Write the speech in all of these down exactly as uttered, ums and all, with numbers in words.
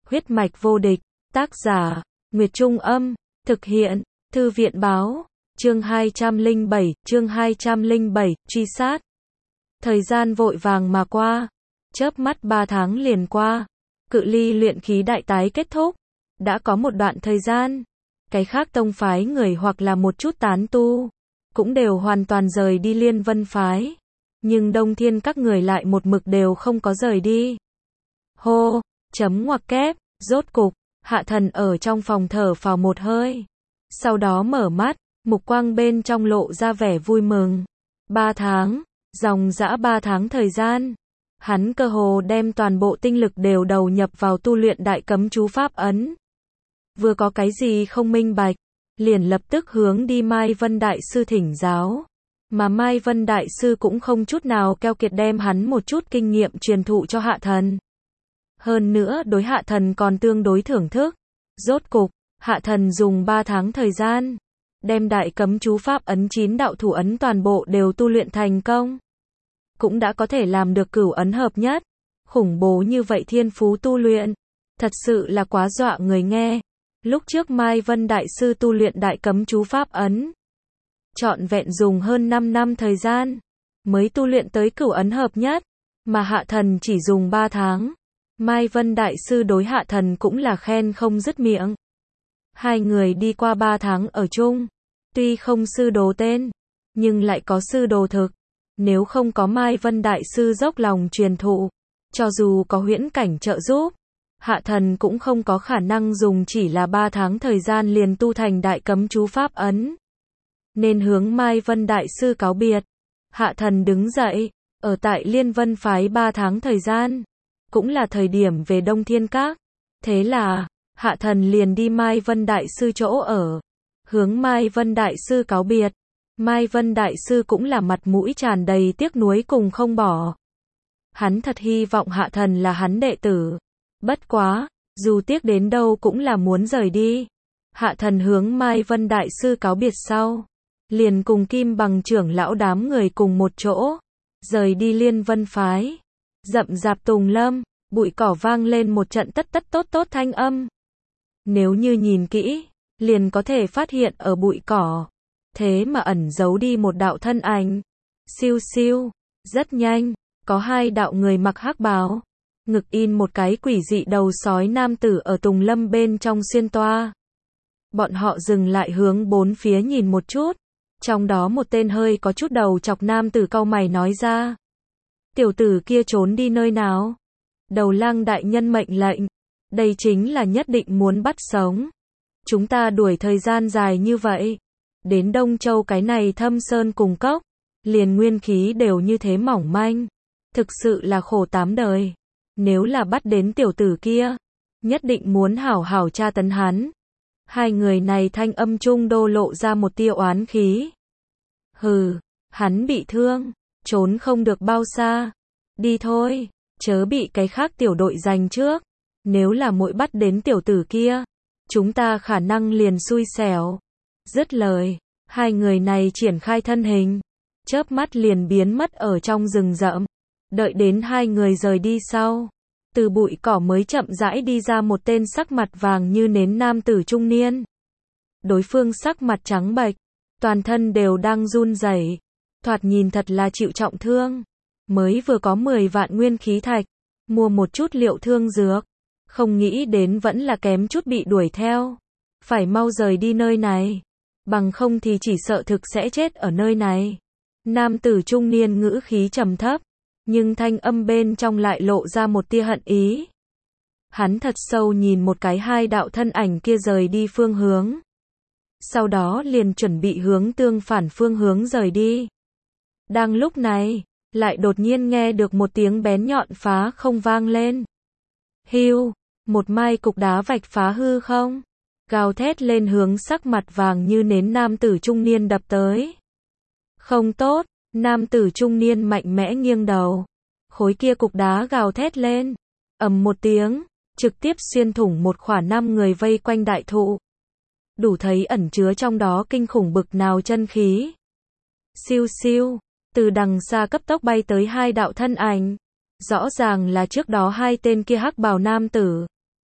Huyết mạch vô địch, tác giả, Nguyệt Trung Âm, thực hiện, Thư viện Báo, chương hai trăm lẻ bảy, chương hai trăm lẻ bảy, truy sát. Thời gian vội vàng mà qua, chớp mắt ba tháng liền qua, cự ly luyện khí đại tái kết thúc, đã có một đoạn thời gian, cái khác tông phái người hoặc là một chút tán tu, cũng đều hoàn toàn rời đi Liên Vân phái, nhưng Đông Thiên các người lại một mực đều không có rời đi. Hô, chấm ngoặc kép, rốt cục, Hạ Thần ở trong phòng thở phào một hơi, sau đó mở mắt, mục quang bên trong lộ ra vẻ vui mừng. Ba tháng, dòng dã ba tháng thời gian, hắn cơ hồ đem toàn bộ tinh lực đều đầu nhập vào tu luyện đại cấm chú pháp ấn. Vừa có cái gì không minh bạch, liền lập tức hướng đi Mai Vân Đại Sư thỉnh giáo. Mà Mai Vân Đại Sư cũng không chút nào keo kiệt đem hắn một chút kinh nghiệm truyền thụ cho Hạ Thần. Hơn nữa đối Hạ Thần còn tương đối thưởng thức. Rốt cục, Hạ Thần dùng ba tháng thời gian, đem đại cấm chú pháp ấn chín đạo thủ ấn toàn bộ đều tu luyện thành công. Cũng đã có thể làm được cửu ấn hợp nhất. Khủng bố như vậy thiên phú tu luyện, thật sự là quá dọa người nghe. Lúc trước Mai Vân Đại Sư tu luyện đại cấm chú pháp ấn, trọn vẹn dùng hơn năm năm thời gian, mới tu luyện tới cửu ấn hợp nhất, mà Hạ Thần chỉ dùng ba tháng. Mai Vân Đại Sư đối Hạ Thần cũng là khen không dứt miệng. Hai người đi qua ba tháng ở chung, tuy không sư đồ tên, nhưng lại có sư đồ thực. Nếu không có Mai Vân Đại Sư dốc lòng truyền thụ, cho dù có huyễn cảnh trợ giúp, Hạ Thần cũng không có khả năng dùng chỉ là ba tháng thời gian liền tu thành đại cấm chú pháp ấn. Nên hướng Mai Vân Đại Sư cáo biệt. Hạ Thần đứng dậy, ở tại Liên Vân phái ba tháng thời gian, cũng là thời điểm về Đông Thiên Các. Thế là, Hạ Thần liền đi Mai Vân Đại Sư chỗ ở, hướng Mai Vân Đại Sư cáo biệt. Mai Vân Đại Sư cũng là mặt mũi tràn đầy tiếc nuối cùng không bỏ. Hắn thật hy vọng Hạ Thần là hắn đệ tử. Bất quá, dù tiếc đến đâu cũng là muốn rời đi. Hạ Thần hướng Mai Vân Đại Sư cáo biệt sau, liền cùng Kim Bằng trưởng lão đám người cùng một chỗ, rời đi Liên Vân phái. Rậm rạp tùng lâm, bụi cỏ vang lên một trận tất tất tốt tốt thanh âm. Nếu như nhìn kỹ, liền có thể phát hiện ở bụi cỏ, thế mà ẩn giấu đi một đạo thân ảnh. Siêu siêu, rất nhanh, có hai đạo người mặc hắc bào, ngực in một cái quỷ dị đầu sói nam tử ở tùng lâm bên trong xuyên toa. Bọn họ dừng lại hướng bốn phía nhìn một chút, trong đó một tên hơi có chút đầu chọc nam tử cau mày nói ra. Tiểu tử kia trốn đi nơi nào? Đầu lang đại nhân mệnh lệnh, đây chính là nhất định muốn bắt sống. Chúng ta đuổi thời gian dài như vậy, đến Đông Châu cái này thâm sơn cùng cốc, liền nguyên khí đều như thế mỏng manh, thực sự là khổ tám đời. Nếu là bắt đến tiểu tử kia, nhất định muốn hảo hảo tra tấn hắn. Hai người này thanh âm trung đô lộ ra một tia oán khí. Hừ, hắn bị thương, trốn không được bao xa. Đi thôi, chớ bị cái khác tiểu đội giành trước. Nếu là muội bắt đến tiểu tử kia, chúng ta khả năng liền xui xẻo. Dứt lời, hai người này triển khai thân hình, chớp mắt liền biến mất ở trong rừng rậm. Đợi đến hai người rời đi sau, từ bụi cỏ mới chậm rãi đi ra một tên sắc mặt vàng như nến nam tử trung niên. Đối phương sắc mặt trắng bệch, toàn thân đều đang run rẩy, thoạt nhìn thật là chịu trọng thương. Mới vừa có mười vạn nguyên khí thạch, mua một chút liệu thương dược, không nghĩ đến vẫn là kém chút bị đuổi theo. Phải mau rời đi nơi này, bằng không thì chỉ sợ thực sẽ chết ở nơi này. Nam tử trung niên ngữ khí trầm thấp, nhưng thanh âm bên trong lại lộ ra một tia hận ý. Hắn thật sâu nhìn một cái hai đạo thân ảnh kia rời đi phương hướng, sau đó liền chuẩn bị hướng tương phản phương hướng rời đi. Đang lúc này, lại đột nhiên nghe được một tiếng bén nhọn phá không vang lên. Hưu, một mai cục đá vạch phá hư không, gào thét lên hướng sắc mặt vàng như nến nam tử trung niên đập tới. Không tốt, nam tử trung niên mạnh mẽ nghiêng đầu. Khối kia cục đá gào thét lên, ầm một tiếng, trực tiếp xuyên thủng một khỏa năm người vây quanh đại thụ. Đủ thấy ẩn chứa trong đó kinh khủng bực nào chân khí. Siêu siêu, từ đằng xa cấp tốc bay tới hai đạo thân ảnh. Rõ ràng là trước đó hai tên kia hắc bào nam tử.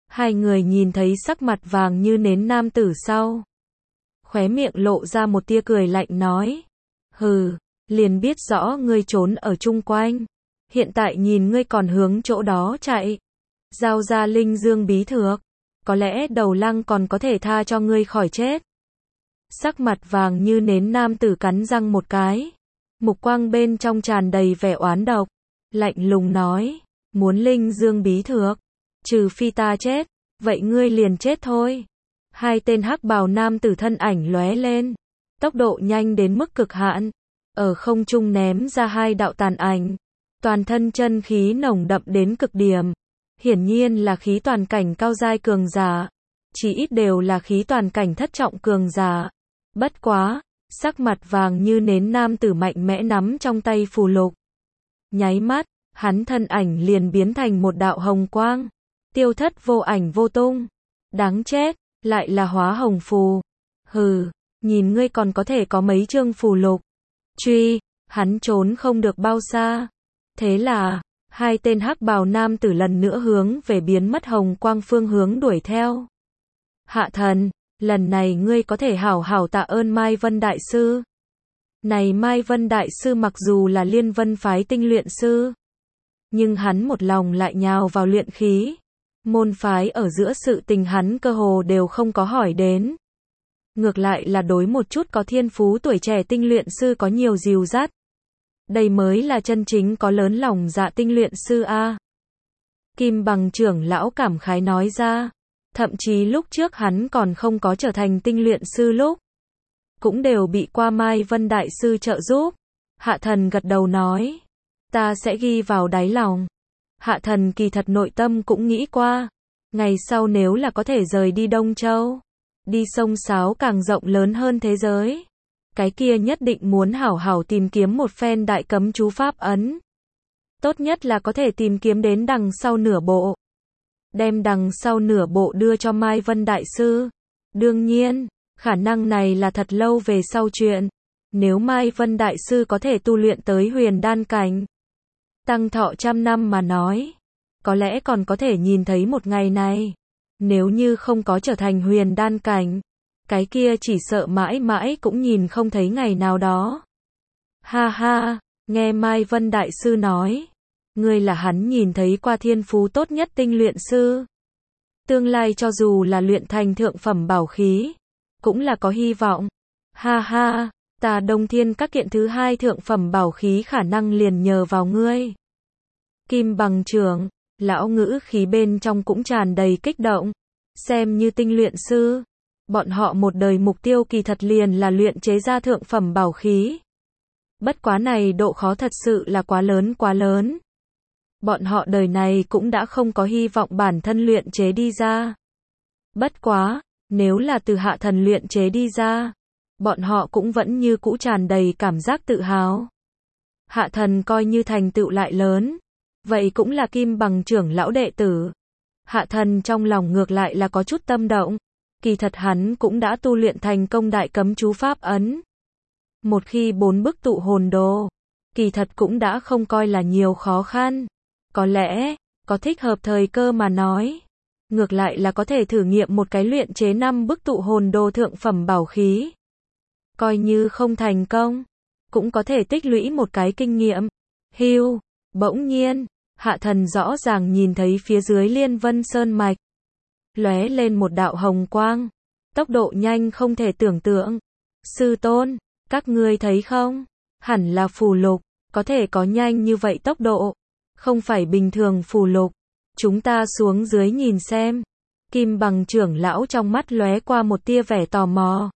Hai người nhìn thấy sắc mặt vàng như nến nam tử sau. Khóe miệng lộ ra một tia cười lạnh nói. Hừ, liền biết rõ ngươi trốn ở chung quanh. Hiện tại nhìn ngươi còn hướng chỗ đó chạy. Giao ra linh dương bí thược. Có lẽ đầu lăng còn có thể tha cho ngươi khỏi chết. Sắc mặt vàng như nến nam tử cắn răng một cái. Mục quang bên trong tràn đầy vẻ oán độc. Lạnh lùng nói. Muốn linh dương bí thược. Trừ phi ta chết. Vậy ngươi liền chết thôi. Hai tên hắc bào nam tử thân ảnh lóe lên. Tốc độ nhanh đến mức cực hạn. Ở không trung ném ra hai đạo tàn ảnh. Toàn thân chân khí nồng đậm đến cực điểm. Hiển nhiên là khí toàn cảnh cao giai cường giả. Chỉ ít đều là khí toàn cảnh thất trọng cường giả. Bất quá, sắc mặt vàng như nến nam tử mạnh mẽ nắm trong tay phù lục. Nháy mắt, hắn thân ảnh liền biến thành một đạo hồng quang. Tiêu thất vô ảnh vô tung. Đáng chết, lại là hóa hồng phù. Hừ, nhìn ngươi còn có thể có mấy chương phù lục. Truy, hắn trốn không được bao xa. Thế là, hai tên hắc bào nam tử lần nữa hướng về biến mất hồng quang phương hướng đuổi theo. Hạ thần, lần này ngươi có thể hảo hảo tạ ơn Mai Vân Đại Sư. Này Mai Vân Đại Sư mặc dù là Liên Vân phái tinh luyện sư, nhưng hắn một lòng lại nhào vào luyện khí. Môn phái ở giữa sự tình hắn cơ hồ đều không có hỏi đến. Ngược lại là đối một chút có thiên phú tuổi trẻ tinh luyện sư có nhiều dìu dắt. Đây mới là chân chính có lớn lòng dạ tinh luyện sư a. Kim Bằng trưởng lão cảm khái nói ra. Thậm chí lúc trước hắn còn không có trở thành tinh luyện sư lúc. Cũng đều bị qua Mai Vân Đại Sư trợ giúp. Hạ thần gật đầu nói. Ta sẽ ghi vào đáy lòng. Hạ thần kỳ thật nội tâm cũng nghĩ qua. Ngày sau nếu là có thể rời đi Đông Châu. Đi sông sáo càng rộng lớn hơn thế giới. Cái kia nhất định muốn hảo hảo tìm kiếm một phen đại cấm chú pháp ấn. Tốt nhất là có thể tìm kiếm đến đằng sau nửa bộ. Đem đằng sau nửa bộ đưa cho Mai Vân Đại Sư. Đương nhiên, khả năng này là thật lâu về sau chuyện. Nếu Mai Vân Đại Sư có thể tu luyện tới huyền đan cảnh, tăng thọ trăm năm mà nói, có lẽ còn có thể nhìn thấy một ngày này. Nếu như không có trở thành huyền đan cảnh, cái kia chỉ sợ mãi mãi cũng nhìn không thấy ngày nào đó. Ha ha, nghe Mai Vân Đại Sư nói, ngươi là hắn nhìn thấy qua thiên phú tốt nhất tinh luyện sư. Tương lai cho dù là luyện thành thượng phẩm bảo khí, cũng là có hy vọng. Ha ha, ta Đông Thiên các kiện thứ hai thượng phẩm bảo khí khả năng liền nhờ vào ngươi. Kim Bằng trưởng, lão ngữ khí bên trong cũng tràn đầy kích động. Xem như tinh luyện sư, bọn họ một đời mục tiêu kỳ thật liền là luyện chế ra thượng phẩm bảo khí. Bất quá này độ khó thật sự là quá lớn quá lớn. Bọn họ đời này cũng đã không có hy vọng bản thân luyện chế đi ra. Bất quá, nếu là từ hạ thần luyện chế đi ra, bọn họ cũng vẫn như cũ tràn đầy cảm giác tự hào. Hạ thần coi như thành tựu lại lớn, vậy cũng là Kim Bằng trưởng lão đệ tử. Hạ thần trong lòng ngược lại là có chút tâm động. Kỳ thật hắn cũng đã tu luyện thành công đại cấm chú pháp ấn. Một khi bốn bức tụ hồn đồ, kỳ thật cũng đã không coi là nhiều khó khăn. Có lẽ, có thích hợp thời cơ mà nói. Ngược lại là có thể thử nghiệm một cái luyện chế năm bức tụ hồn đồ thượng phẩm bảo khí. Coi như không thành công, cũng có thể tích lũy một cái kinh nghiệm. Hưu, bỗng nhiên, hạ thần rõ ràng nhìn thấy phía dưới Liên Vân Sơn Mạch. Lóe lên một đạo hồng quang. Tốc độ nhanh không thể tưởng tượng. Sư tôn, các ngươi thấy không? Hẳn là phù lục, có thể có nhanh như vậy tốc độ. Không phải bình thường phù lục. Chúng ta xuống dưới nhìn xem. Kim Bằng trưởng lão trong mắt lóe qua một tia vẻ tò mò.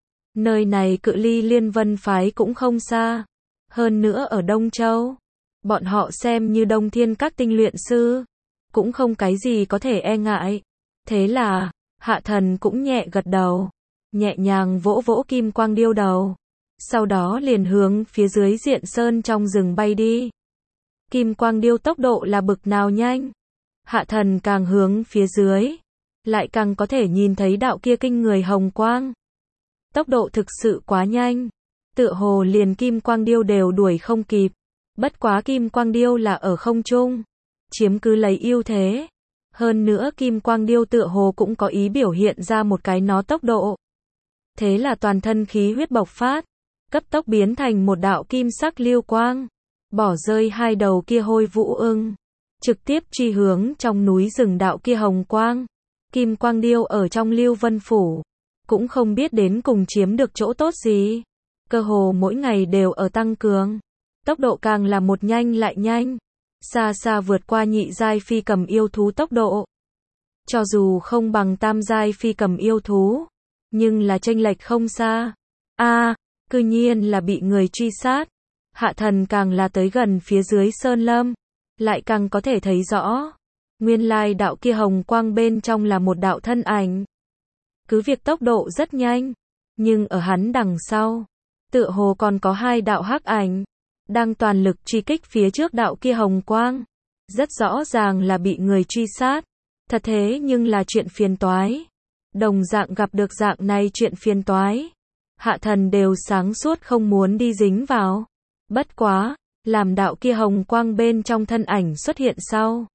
Nơi này cự ly Liên Vân phái cũng không xa. Hơn nữa ở Đông Châu, bọn họ xem như Đông Thiên các tinh luyện sư, cũng không cái gì có thể e ngại. Thế là, hạ thần cũng nhẹ gật đầu, nhẹ nhàng vỗ vỗ kim quang điêu đầu. Sau đó liền hướng phía dưới diện sơn trong rừng bay đi. Kim quang điêu tốc độ là bực nào nhanh. Hạ thần càng hướng phía dưới, lại càng có thể nhìn thấy đạo kia kinh người hồng quang. Tốc độ thực sự quá nhanh, tựa hồ liền kim quang điêu đều đuổi không kịp. Bất quá kim quang điêu là ở không trung, chiếm cứ lấy ưu thế. Hơn nữa kim quang điêu tựa hồ cũng có ý biểu hiện ra một cái nó tốc độ. Thế là toàn thân khí huyết bộc phát, cấp tốc biến thành một đạo kim sắc lưu quang, bỏ rơi hai đầu kia hôi vũ ưng, trực tiếp truy hướng trong núi rừng đạo kia hồng quang. Kim quang điêu ở trong Lưu Vân Phủ, cũng không biết đến cùng chiếm được chỗ tốt gì. Cơ hồ mỗi ngày đều ở tăng cường, tốc độ càng là một nhanh lại nhanh, xa xa vượt qua nhị giai phi cầm yêu thú tốc độ. Cho dù không bằng tam giai phi cầm yêu thú, nhưng là chênh lệch không xa. A, à, cư nhiên là bị người truy sát. Hạ Thần càng là tới gần phía dưới sơn lâm, lại càng có thể thấy rõ, nguyên lai đạo kia hồng quang bên trong là một đạo thân ảnh. Cứ việc tốc độ rất nhanh, nhưng ở hắn đằng sau, tựa hồ còn có hai đạo hắc ảnh, đang toàn lực truy kích phía trước đạo kia hồng quang. Rất rõ ràng là bị người truy sát. Thật thế nhưng là chuyện phiền toái. Đồng dạng gặp được dạng này chuyện phiền toái, Hạ Thần đều sáng suốt không muốn đi dính vào. Bất quá, làm đạo kia hồng quang bên trong thân ảnh xuất hiện sau,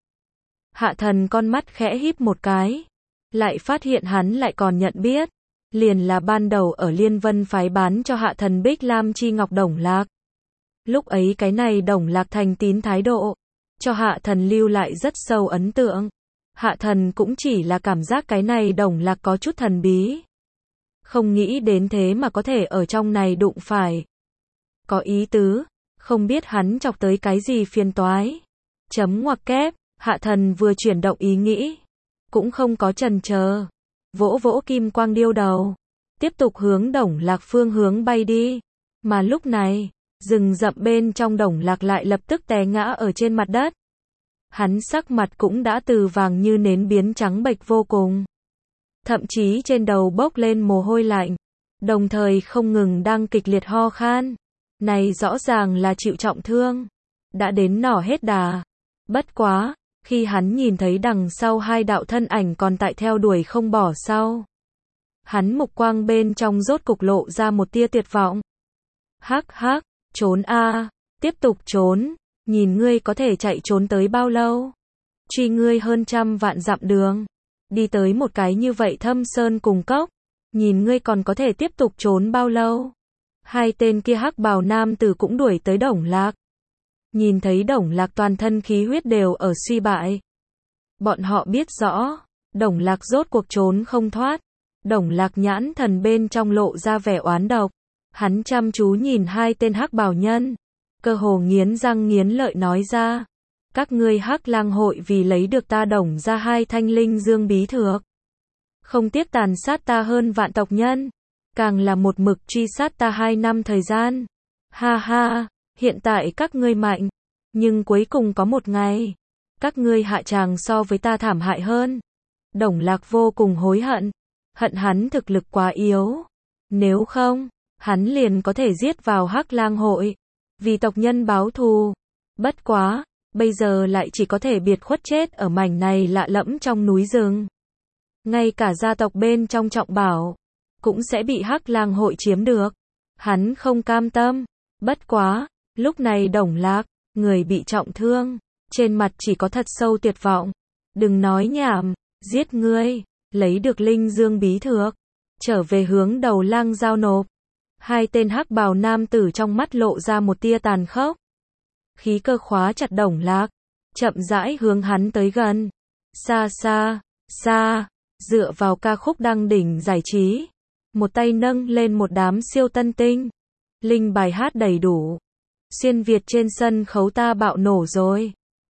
Hạ Thần con mắt khẽ híp một cái, lại phát hiện hắn lại còn nhận biết, liền là ban đầu ở Liên Vân phái bán cho Hạ Thần Bích Lam Chi Ngọc Đồng Lạc. Lúc ấy cái này Đồng Lạc thành tín thái độ, cho Hạ Thần lưu lại rất sâu ấn tượng. Hạ Thần cũng chỉ là cảm giác cái này Đồng Lạc có chút thần bí. Không nghĩ đến thế mà có thể ở trong này đụng phải. Có ý tứ, không biết hắn chọc tới cái gì phiền toái. Chấm ngoặc kép, Hạ Thần vừa chuyển động ý nghĩ, cũng không có chần chờ, vỗ vỗ kim quang điêu đầu, tiếp tục hướng Đồng Lạc phương hướng bay đi. Mà lúc này, rừng rậm bên trong Đồng Lạc lại lập tức té ngã ở trên mặt đất. Hắn sắc mặt cũng đã từ vàng như nến biến trắng bệch vô cùng. Thậm chí trên đầu bốc lên mồ hôi lạnh, đồng thời không ngừng đang kịch liệt ho khan. Này rõ ràng là chịu trọng thương, đã đến nỏ hết đà. Bất quá, khi hắn nhìn thấy đằng sau hai đạo thân ảnh còn tại theo đuổi không bỏ sau, hắn mục quang bên trong rốt cục lộ ra một tia tuyệt vọng. Hắc hắc, trốn a, tiếp tục trốn, nhìn ngươi có thể chạy trốn tới bao lâu. Truy ngươi hơn trăm vạn dặm đường, đi tới một cái như vậy thâm sơn cùng cốc, nhìn ngươi còn có thể tiếp tục trốn bao lâu. Hai tên kia hắc bào nam tử cũng đuổi tới Đồng Lạc. Nhìn thấy Đồng Lạc toàn thân khí huyết đều ở suy bại. Bọn họ biết rõ, Đồng Lạc rốt cuộc trốn không thoát. Đồng Lạc nhãn thần bên trong lộ ra vẻ oán độc. Hắn chăm chú nhìn hai tên hắc bào nhân, cơ hồ nghiến răng nghiến lợi nói ra. Các ngươi hắc lang hội vì lấy được ta Đồng ra hai thanh linh dương bí thược, không tiếc tàn sát ta hơn vạn tộc nhân, càng là một mực truy sát ta hai năm thời gian. Ha ha, hiện tại các ngươi mạnh, nhưng cuối cùng có một ngày, các ngươi hạ tràng so với ta thảm hại hơn. Đồng Lạc vô cùng hối hận, hận hắn thực lực quá yếu. Nếu không, hắn liền có thể giết vào hắc lang hội, vì tộc nhân báo thù. Bất quá, bây giờ lại chỉ có thể biệt khuất chết ở mảnh này lạ lẫm trong núi rừng. Ngay cả gia tộc bên trong trọng bảo, cũng sẽ bị hắc lang hội chiếm được. Hắn không cam tâm. Bất quá, lúc này Đồng Lạc, người bị trọng thương, trên mặt chỉ có thật sâu tuyệt vọng. Đừng nói nhảm, giết ngươi, lấy được linh dương bí thược, trở về hướng Đầu Lang giao nộp. Hai tên hắc bào nam tử trong mắt lộ ra một tia tàn khốc. Khí cơ khóa chặt Đồng Lạc, chậm rãi hướng hắn tới gần. Xa xa, xa, dựa vào ca khúc đăng đỉnh giải trí, một tay nâng lên một đám siêu tân tinh. Linh bài hát đầy đủ. Xuyên Việt trên sân khấu ta bạo nổ rồi.